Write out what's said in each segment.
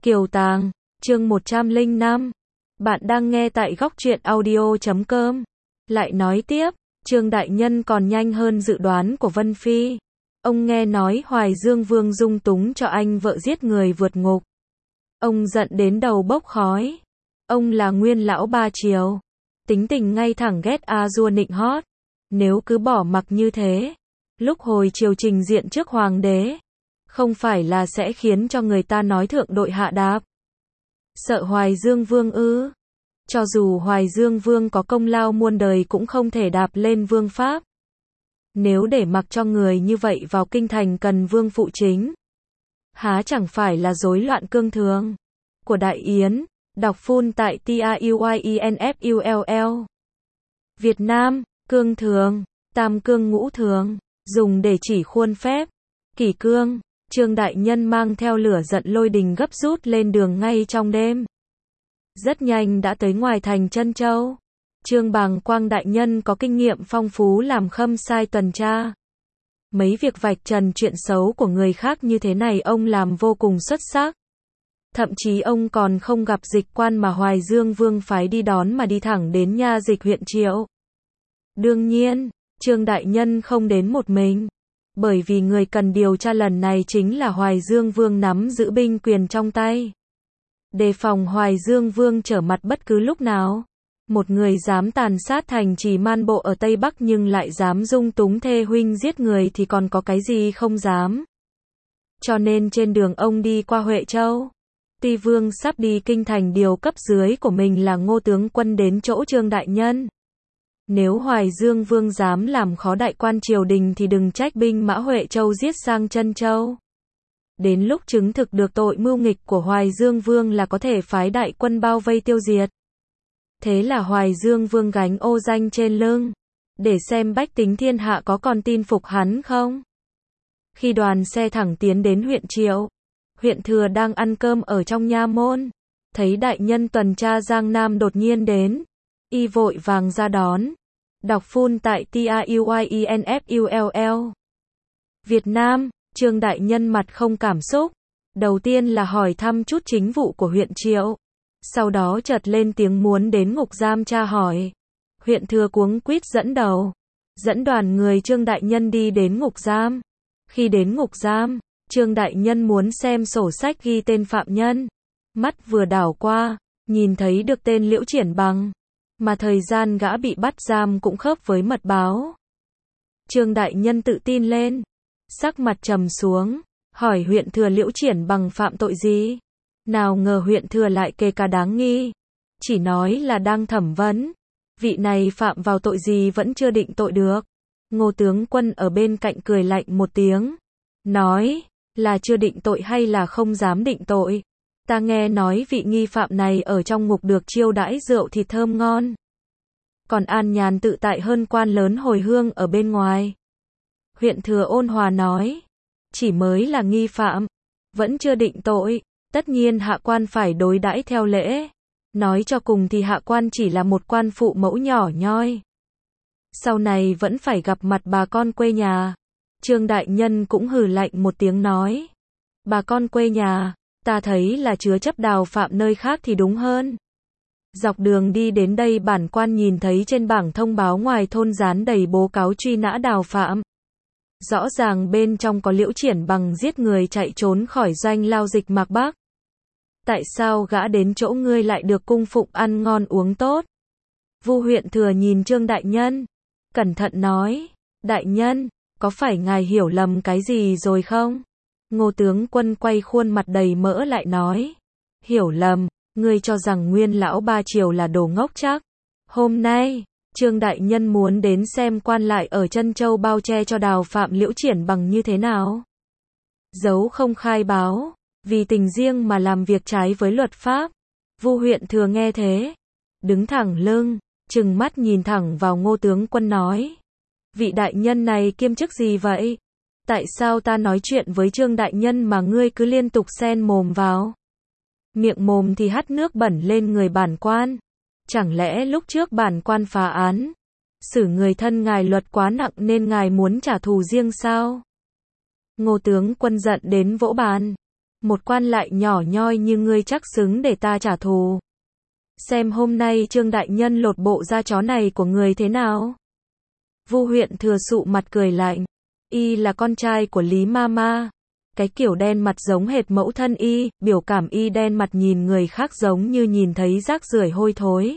Kiều Tàng, chương 105. Bạn đang nghe tại góc truyện audio.com. Lại nói tiếp, Trương Đại Nhân còn nhanh hơn dự đoán của Vân Phi. Ông nghe nói Hoài Dương Vương dung túng cho anh vợ giết người vượt ngục. Ông giận đến đầu bốc khói. Ông là nguyên lão ba triều. Tính tình ngay thẳng ghét a dua nịnh hót. Nếu cứ bỏ mặc như thế, lúc hồi triều trình diện trước hoàng đế, không phải là sẽ khiến cho người ta nói thượng đội hạ đạp. Sợ Hoài Dương Vương ư? Cho dù Hoài Dương Vương có công lao muôn đời cũng không thể đạp lên vương pháp. Nếu để mặc cho người như vậy vào kinh thành cần vương phụ chính, há chẳng phải là rối loạn cương thường. Của Đại Yến, đọc full tại TAUYINFULL. Việt Nam, cương thường, tam cương ngũ thường, dùng để chỉ khuôn phép. Kỷ cương, Trương Đại Nhân mang theo lửa giận lôi đình gấp rút lên đường ngay trong đêm. Rất nhanh đã tới ngoài thành Trân Châu. Trương Bàng Quang Đại Nhân có kinh nghiệm phong phú làm khâm sai tuần tra. Mấy việc vạch trần chuyện xấu của người khác như thế này ông làm vô cùng xuất sắc. Thậm chí ông còn không gặp dịch quan mà Hoài Dương Vương phái đi đón mà đi thẳng đến nha dịch huyện Triệu. Đương nhiên, Trương Đại Nhân không đến một mình. Bởi vì người cần điều tra lần này chính là Hoài Dương Vương nắm giữ binh quyền trong tay. Đề phòng Hoài Dương Vương trở mặt bất cứ lúc nào. Một người dám tàn sát thành trì man bộ ở Tây Bắc nhưng lại dám dung túng thê huynh giết người thì còn có cái gì không dám. Cho nên trên đường ông đi qua Huệ Châu, Ti Vương sắp đi kinh thành điều cấp dưới của mình là Ngô tướng quân đến chỗ Trương Đại Nhân. Nếu Hoài Dương Vương dám làm khó đại quan triều đình thì đừng trách binh mã Huệ Châu giết sang Trân Châu. Đến lúc chứng thực được tội mưu nghịch của Hoài Dương Vương là có thể phái đại quân bao vây tiêu diệt. Thế là Hoài Dương Vương gánh ô danh trên lưng, để xem bách tính thiên hạ có còn tin phục hắn không. Khi đoàn xe thẳng tiến đến huyện Triệu, huyện Thừa đang ăn cơm ở trong nha môn, thấy đại nhân tuần tra Giang Nam đột nhiên đến, y vội vàng ra đón. Đọc full tại TAUYINFULL. Việt Nam, Trương Đại Nhân mặt không cảm xúc. Đầu tiên là hỏi thăm chút chính vụ của huyện Triệu. Sau đó chợt lên tiếng muốn đến ngục giam tra hỏi. Huyện Thừa cuống quýt dẫn đầu, dẫn đoàn người Trương Đại Nhân đi đến ngục giam. Khi đến ngục giam, Trương Đại Nhân muốn xem sổ sách ghi tên phạm nhân. Mắt vừa đảo qua, nhìn thấy được tên Liễu Triển Bằng. Mà thời gian gã bị bắt giam cũng khớp với mật báo. Trương Đại Nhân tự tin lên, sắc mặt trầm xuống, hỏi huyện Thừa Liễu Triển Bằng phạm tội gì. Nào ngờ huyện Thừa lại kê cả đáng nghi, chỉ nói là đang thẩm vấn. Vị này phạm vào tội gì vẫn chưa định tội được. Ngô tướng quân ở bên cạnh cười lạnh một tiếng, nói, là chưa định tội hay là không dám định tội? Ta nghe nói vị nghi phạm này ở trong ngục được chiêu đãi rượu thịt thơm ngon, còn an nhàn tự tại hơn quan lớn hồi hương ở bên ngoài. Huyện Thừa ôn hòa nói, chỉ mới là nghi phạm, vẫn chưa định tội, tất nhiên hạ quan phải đối đãi theo lễ. Nói cho cùng thì hạ quan chỉ là một quan phụ mẫu nhỏ nhoi. Sau này vẫn phải gặp mặt bà con quê nhà. Trương Đại Nhân cũng hừ lạnh một tiếng nói, bà con quê nhà, ta thấy là chứa chấp đào phạm nơi khác thì đúng hơn. Dọc đường đi đến đây bản quan nhìn thấy trên bảng thông báo ngoài thôn dán đầy bố cáo truy nã đào phạm. Rõ ràng bên trong có Liễu Triển Bằng giết người chạy trốn khỏi doanh lao dịch Mạc Bắc. Tại sao gã đến chỗ ngươi lại được cung phụng ăn ngon uống tốt? Vu huyện Thừa nhìn Trương Đại Nhân, cẩn thận nói, Đại Nhân, có phải ngài hiểu lầm cái gì rồi không? Ngô tướng quân quay khuôn mặt đầy mỡ lại nói, hiểu lầm, ngươi cho rằng nguyên lão ba triều là đồ ngốc chắc. Hôm nay, Trương Đại Nhân muốn đến xem quan lại ở Trân Châu bao che cho đào phạm Liễu Triển Bằng như thế nào. Giấu không khai báo, vì tình riêng mà làm việc trái với luật pháp. Vu huyện Thừa nghe thế, đứng thẳng lưng, trừng mắt nhìn thẳng vào Ngô tướng quân nói, vị đại nhân này kiêm chức gì vậy? Tại sao ta nói chuyện với Trương Đại Nhân mà ngươi cứ liên tục xen mồm vào? Miệng mồm thì hắt nước bẩn lên người bản quan. Chẳng lẽ lúc trước bản quan phá án, xử người thân ngài luật quá nặng nên ngài muốn trả thù riêng sao? Ngô tướng quân giận đến vỗ bàn. một quan lại nhỏ nhoi như ngươi chắc xứng để ta trả thù. Xem hôm nay Trương đại nhân lột bộ da chó này của người thế nào? Vu huyện thừa sụ mặt cười lạnh. Y là con trai của Lý Mama. Cái kiểu đen mặt giống hệt mẫu thân y, biểu cảm y đen mặt nhìn người khác giống như nhìn thấy rác rưởi hôi thối.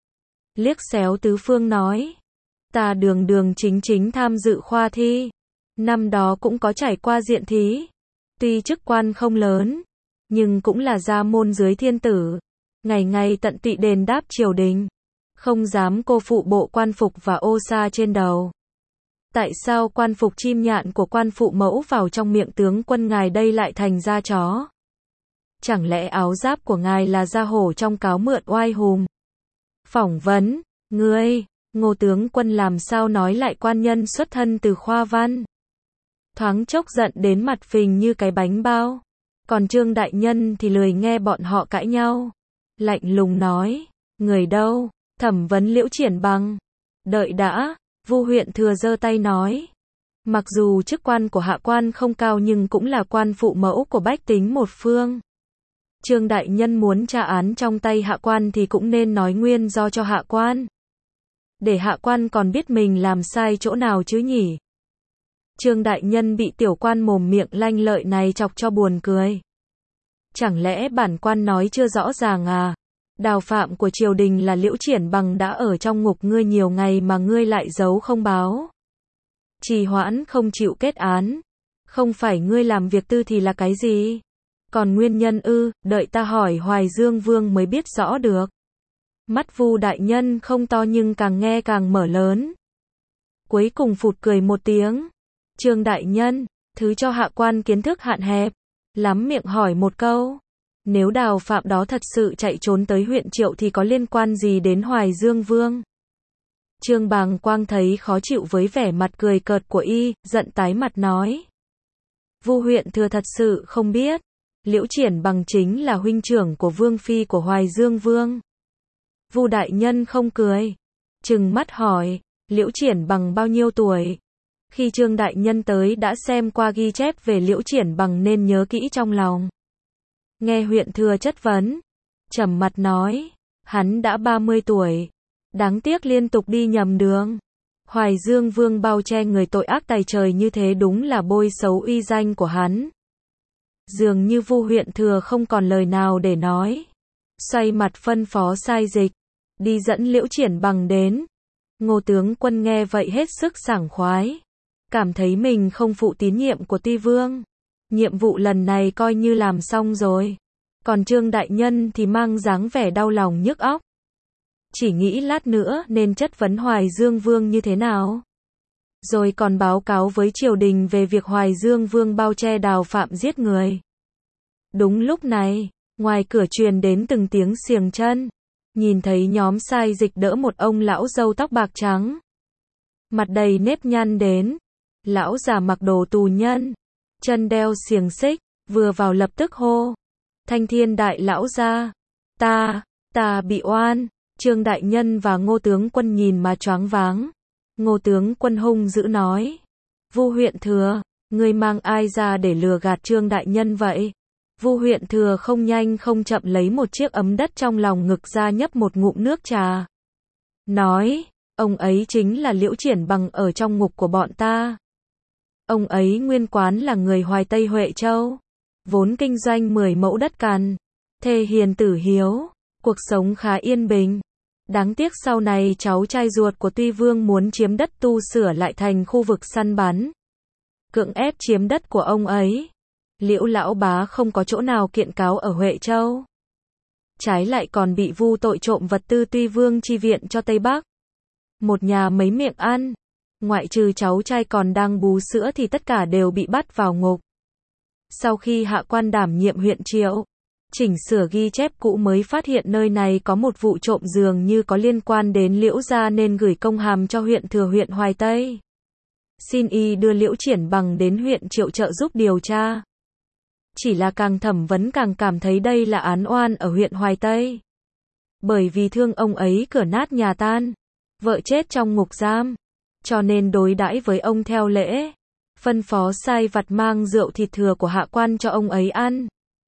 Liếc xéo tứ phương nói. Ta đường đường chính chính tham dự khoa thi. Năm đó cũng có trải qua diện thí. Tuy chức quan không lớn, nhưng cũng là gia môn dưới thiên tử. Ngày ngày tận tụy đền đáp triều đình. Không dám cô phụ bộ quan phục và ô sa trên đầu. Tại sao quan phục chim nhạn của quan phụ mẫu vào trong miệng tướng quân ngài đây lại thành da chó? Chẳng lẽ áo giáp của ngài là da hổ trong cáo mượn oai hùm? Phỏng vấn, ngươi, Ngô tướng quân làm sao nói lại quan nhân xuất thân từ khoa văn? Thoáng chốc giận đến mặt phình như cái bánh bao. Còn Trương đại nhân thì lười nghe bọn họ cãi nhau. Lạnh lùng nói, người đâu? Thẩm vấn Liễu Triển Bằng. Đợi đã. Vu huyện thừa giơ tay nói. Mặc dù chức quan của hạ quan không cao nhưng cũng là quan phụ mẫu của bách tính một phương. Trương đại nhân muốn tra án trong tay hạ quan thì cũng nên nói nguyên do cho hạ quan. Để hạ quan còn biết mình làm sai chỗ nào chứ nhỉ? Trương đại nhân bị tiểu quan mồm miệng lanh lợi này chọc cho buồn cười. Chẳng lẽ bản quan nói chưa rõ ràng à? Đào phạm của triều đình là Liễu Triển Bằng đã ở trong ngục ngươi nhiều ngày mà ngươi lại giấu không báo. Trì hoãn không chịu kết án. Không phải ngươi làm việc tư thì là cái gì? Còn nguyên nhân ư, đợi ta hỏi Hoài Dương Vương mới biết rõ được. Mắt Vu đại nhân không to nhưng càng nghe càng mở lớn. Cuối cùng phụt cười một tiếng. Trương đại nhân, thứ cho hạ quan kiến thức hạn hẹp. Lắm miệng hỏi một câu. Nếu đào phạm đó thật sự chạy trốn tới huyện Triệu thì có liên quan gì đến Hoài Dương Vương? Trương Bàng Quang thấy khó chịu với vẻ mặt cười cợt của y, giận tái mặt nói. Vu huyện thừa thật sự không biết. Liễu Triển Bằng chính là huynh trưởng của Vương Phi của Hoài Dương Vương. Vu đại nhân không cười. Trừng mắt hỏi, Liễu Triển Bằng bao nhiêu tuổi? Khi Trương đại nhân tới đã xem qua ghi chép về Liễu Triển Bằng nên nhớ kỹ trong lòng. Nghe huyện thừa chất vấn, trầm mặt nói, hắn đã 30 tuổi. Đáng tiếc liên tục đi nhầm đường. Hoài Dương Vương bao che người tội ác tày trời như thế đúng là bôi xấu uy danh của hắn. Dường như Vu huyện thừa không còn lời nào để nói. Xoay mặt phân phó sai dịch, đi dẫn Liễu Triển Bằng đến. Ngô tướng quân nghe vậy hết sức sảng khoái. Cảm thấy mình không phụ tín nhiệm của Ti Vương. Nhiệm vụ lần này coi như làm xong rồi. Còn Trương đại nhân thì mang dáng vẻ đau lòng nhức óc. Chỉ nghĩ lát nữa nên chất vấn Hoài Dương Vương như thế nào. Rồi còn báo cáo với triều đình về việc Hoài Dương Vương bao che đào phạm giết người. Đúng lúc này, ngoài cửa truyền đến từng tiếng xiềng chân. Nhìn thấy nhóm sai dịch đỡ một ông lão râu tóc bạc trắng. Mặt đầy nếp nhăn đến. Lão già mặc đồ tù nhân. Chân đeo xiềng xích, vừa vào lập tức hô. Thanh Thiên đại lão gia. Ta bị oan. Trương đại nhân và Ngô tướng quân nhìn mà choáng váng. Ngô tướng quân hung dữ nói. Vu huyện thừa, ngươi mang ai ra để lừa gạt Trương đại nhân vậy? Vu huyện thừa không nhanh không chậm lấy một chiếc ấm đất trong lòng ngực ra nhấp một ngụm nước trà. Nói, ông ấy chính là Liễu Triển Bằng ở trong ngục của bọn ta. Ông ấy nguyên quán là người Hoài Tây Huệ Châu. Vốn kinh doanh 10 mẫu đất cằn. Thê hiền tử hiếu. Cuộc sống khá yên bình. Đáng tiếc sau này cháu trai ruột của Tuy Vương muốn chiếm đất tu sửa lại thành khu vực săn bắn. Cưỡng ép chiếm đất của ông ấy. Liễu lão bá không có chỗ nào kiện cáo ở Huệ Châu. Trái lại còn bị vu tội trộm vật tư Tuy Vương chi viện cho Tây Bắc. Một nhà mấy miệng ăn. Ngoại trừ cháu trai còn đang bú sữa thì tất cả đều bị bắt vào ngục. Sau khi hạ quan đảm nhiệm huyện Triệu, chỉnh sửa ghi chép cũ mới phát hiện nơi này có một vụ trộm dường như có liên quan đến Liễu gia nên gửi công hàm cho huyện thừa huyện Hoài Tây. Xin y đưa Liễu Triển Bằng đến huyện Triệu trợ giúp điều tra. Chỉ là càng thẩm vấn càng cảm thấy đây là án oan ở huyện Hoài Tây. Bởi vì thương ông ấy cửa nát nhà tan, vợ chết trong ngục giam, cho nên đối đãi với ông theo lễ. Phân phó sai vặt mang rượu thịt thừa của hạ quan cho ông ấy ăn.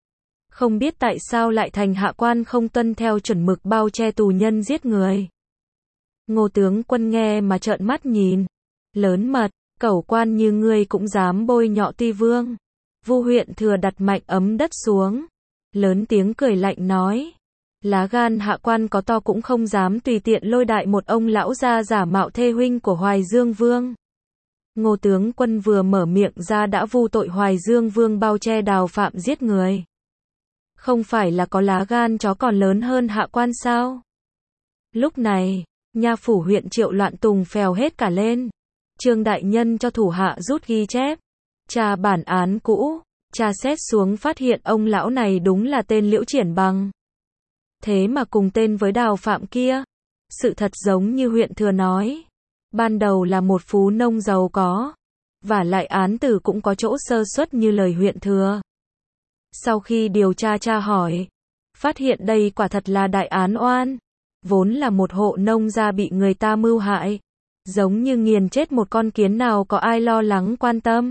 Không biết tại sao lại thành hạ quan không tuân theo chuẩn mực bao che tù nhân giết người. Ngô tướng quân nghe mà trợn mắt nhìn. Lớn mật, cẩu quan như ngươi cũng dám bôi nhọ Tuy Vương. Vu huyện thừa đặt mạnh ấm đất xuống. Lớn tiếng cười lạnh nói. Lá gan hạ quan có to cũng không dám tùy tiện lôi đại một ông lão ra giả mạo thê huynh của Hoài Dương Vương. Ngô tướng quân vừa mở miệng ra đã vu tội Hoài Dương Vương bao che Đào Phạm giết người. Không phải là có lá gan chó còn lớn hơn hạ quan sao? Lúc này, nha phủ huyện Triệu loạn tùng phèo hết cả lên. Trương đại nhân cho thủ hạ rút ghi chép. Tra bản án cũ, tra xét xuống phát hiện ông lão này đúng là tên Liễu Triển Bằng. Thế mà cùng tên với Đào Phạm kia. Sự thật giống như huyện thừa nói. Ban đầu là một phú nông giàu có. Và lại án tử cũng có chỗ sơ suất như lời huyện thừa. Sau khi điều tra tra hỏi, phát hiện đây quả thật là đại án oan. Vốn là một hộ nông gia bị người ta mưu hại. Giống như nghiền chết một con kiến nào có ai lo lắng quan tâm.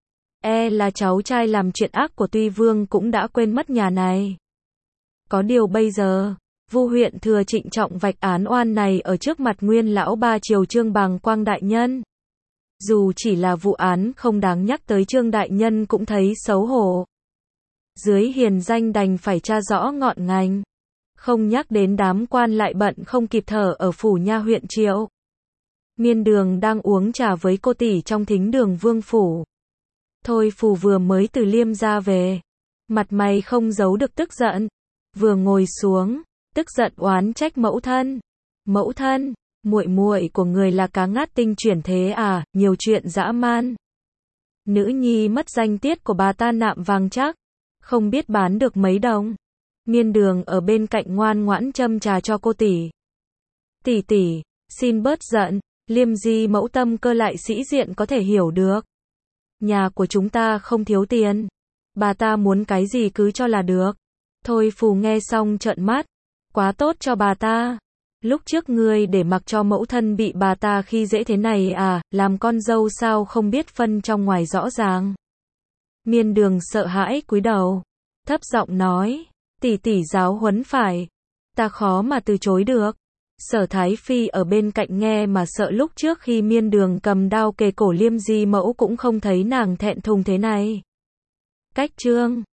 Là cháu trai làm chuyện ác của Tuy Vương cũng đã quên mất nhà này. Có điều bây giờ, Vu huyện thừa trịnh trọng vạch án oan này ở trước mặt nguyên lão ba triều Trương Bàng Quang đại nhân. Dù chỉ là vụ án không đáng nhắc tới Trương đại nhân cũng thấy xấu hổ. Dưới hiền danh đành phải tra rõ ngọn ngành. Không nhắc đến đám quan lại bận không kịp thở ở phủ nha huyện Triệu. Miên Đường đang uống trà với cô tỷ trong thính đường vương phủ. Thôi Phù vừa mới từ Liêm ra về. Mặt mày không giấu được tức giận. Vừa ngồi xuống, tức giận oán trách mẫu thân. Mẫu thân, muội muội của người là cá ngát tinh chuyển thế à, nhiều chuyện dã man. Nữ nhi mất danh tiết của bà ta nạm vàng chắc. Không biết bán được mấy đồng. Miên Đường ở bên cạnh ngoan ngoãn châm trà cho cô tỷ. Tỷ tỷ, xin bớt giận, Liêm di mẫu tâm cơ lại sĩ diện có thể hiểu được. Nhà của chúng ta không thiếu tiền. Bà ta muốn cái gì cứ cho là được. Thôi Phù nghe xong trợn mắt. Quá tốt cho bà ta. Lúc trước ngươi để mặc cho mẫu thân bị bà ta khi dễ thế này à, làm con dâu sao không biết phân trong ngoài rõ ràng. Miên Đường sợ hãi cúi đầu. Thấp giọng nói. Tỷ tỷ giáo huấn phải. Ta khó mà từ chối được. Sở Thái Phi ở bên cạnh nghe mà sợ, lúc trước khi Miên Đường cầm đao kề cổ Liêm di mẫu cũng không thấy nàng thẹn thùng thế này. Cách chương